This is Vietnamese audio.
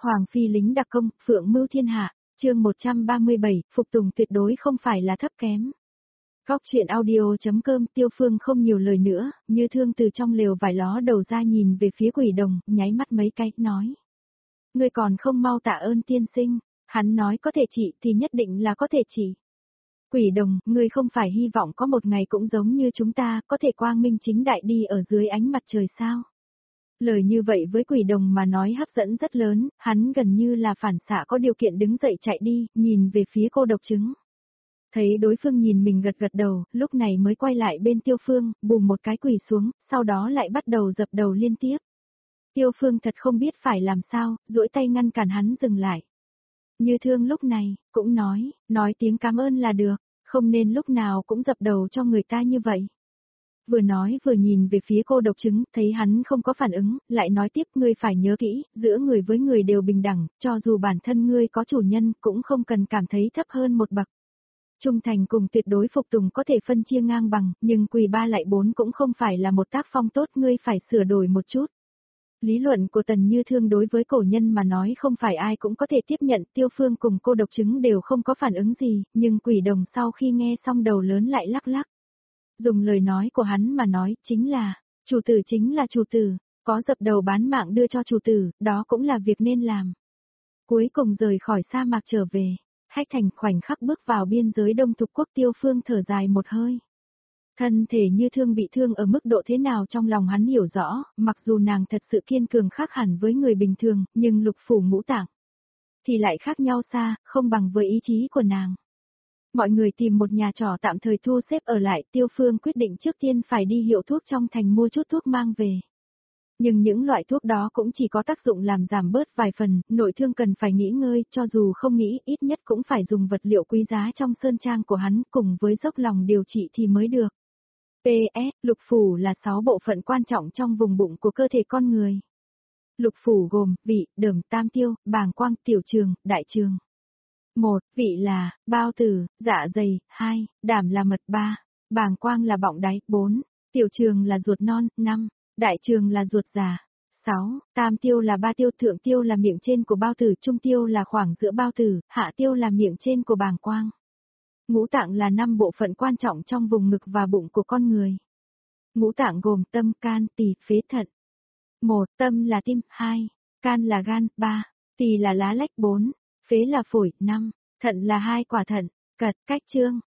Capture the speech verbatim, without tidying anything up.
Hoàng phi lính đặc công, phượng mưu thiên hạ, chương một trăm ba mươi bảy, phục tùng tuyệt đối không phải là thấp kém. Góc truyện audio.com Tiêu Phương không nhiều lời nữa, Như Thương từ trong lều vải ló đầu ra nhìn về phía Quỷ Đồng, nháy mắt mấy cái, nói. Ngươi còn không mau tạ ơn tiên sinh, hắn nói có thể trị thì nhất định là có thể trị. Quỷ Đồng, ngươi không phải hy vọng có một ngày cũng giống như chúng ta, có thể quang minh chính đại đi ở dưới ánh mặt trời sao? Lời như vậy với Quỷ Đồng mà nói hấp dẫn rất lớn, hắn gần như là phản xạ có điều kiện đứng dậy chạy đi, nhìn về phía cô độc trứng. Thấy đối phương nhìn mình gật gật đầu, lúc này mới quay lại bên Tiêu Phương, bùm một cái quỳ xuống, sau đó lại bắt đầu dập đầu liên tiếp. Tiêu Phương thật không biết phải làm sao, duỗi tay ngăn cản hắn dừng lại. Như Thương lúc này, cũng nói, nói tiếng cảm ơn là được, không nên lúc nào cũng dập đầu cho người ta như vậy. Vừa nói vừa nhìn về phía cô độc trứng, thấy hắn không có phản ứng, lại nói tiếp ngươi phải nhớ kỹ, giữa người với người đều bình đẳng, cho dù bản thân ngươi có chủ nhân cũng không cần cảm thấy thấp hơn một bậc. Trung thành cùng tuyệt đối phục tùng có thể phân chia ngang bằng, nhưng quỳ ba lại bốn cũng không phải là một tác phong tốt, ngươi phải sửa đổi một chút. Lý luận của Tần Như Thương đối với cổ nhân mà nói không phải ai cũng có thể tiếp nhận, Tiêu Phương cùng cô độc trứng đều không có phản ứng gì, nhưng Quỷ Đồng sau khi nghe xong đầu lớn lại lắc lắc. Dùng lời nói của hắn mà nói, chính là, chủ tử chính là chủ tử, có dập đầu bán mạng đưa cho chủ tử, đó cũng là việc nên làm. Cuối cùng rời khỏi sa mạc trở về, Hách Thành khoảnh khắc bước vào biên giới Đông Thục Quốc. Tiêu Phương thở dài một hơi. Thân thể Như Thương bị thương ở mức độ thế nào trong lòng hắn hiểu rõ, mặc dù nàng thật sự kiên cường khác hẳn với người bình thường, nhưng lục phủ ngũ tạng thì lại khác nhau xa, không bằng với ý chí của nàng. Mọi người tìm một nhà trọ tạm thời thu xếp ở lại, Tiêu Phương quyết định trước tiên phải đi hiệu thuốc trong thành mua chút thuốc mang về. Nhưng những loại thuốc đó cũng chỉ có tác dụng làm giảm bớt vài phần, nội thương cần phải nghỉ ngơi, cho dù không nghĩ ít nhất cũng phải dùng vật liệu quý giá trong sơn trang của hắn cùng với dốc lòng điều trị thì mới được. pê ét, lục phủ là sáu bộ phận quan trọng trong vùng bụng của cơ thể con người. Lục phủ gồm vị, đờm, tam tiêu, bàng quang, tiểu trường, đại trường. một. Vị là bao tử, dạ dày. Hai. Đảm là mật. Ba. Bàng quang là bọng đáy. Bốn. Tiểu trường là ruột non. Năm. Đại trường là ruột già. Sáu. Tam tiêu là ba tiêu, thượng tiêu là miệng trên của bao tử, trung tiêu là khoảng giữa bao tử, hạ tiêu là miệng trên của bàng quang. Ngũ tạng là năm bộ phận quan trọng trong vùng ngực và bụng của con người. Ngũ tạng gồm tâm, can, tỳ, phế, thận. Một. Tâm là tim. Hai. Can là gan. Ba. Tỳ là lá lách. Bốn. Phế là phổi. Năm. Thận là hai quả thận. Cật, cách chương.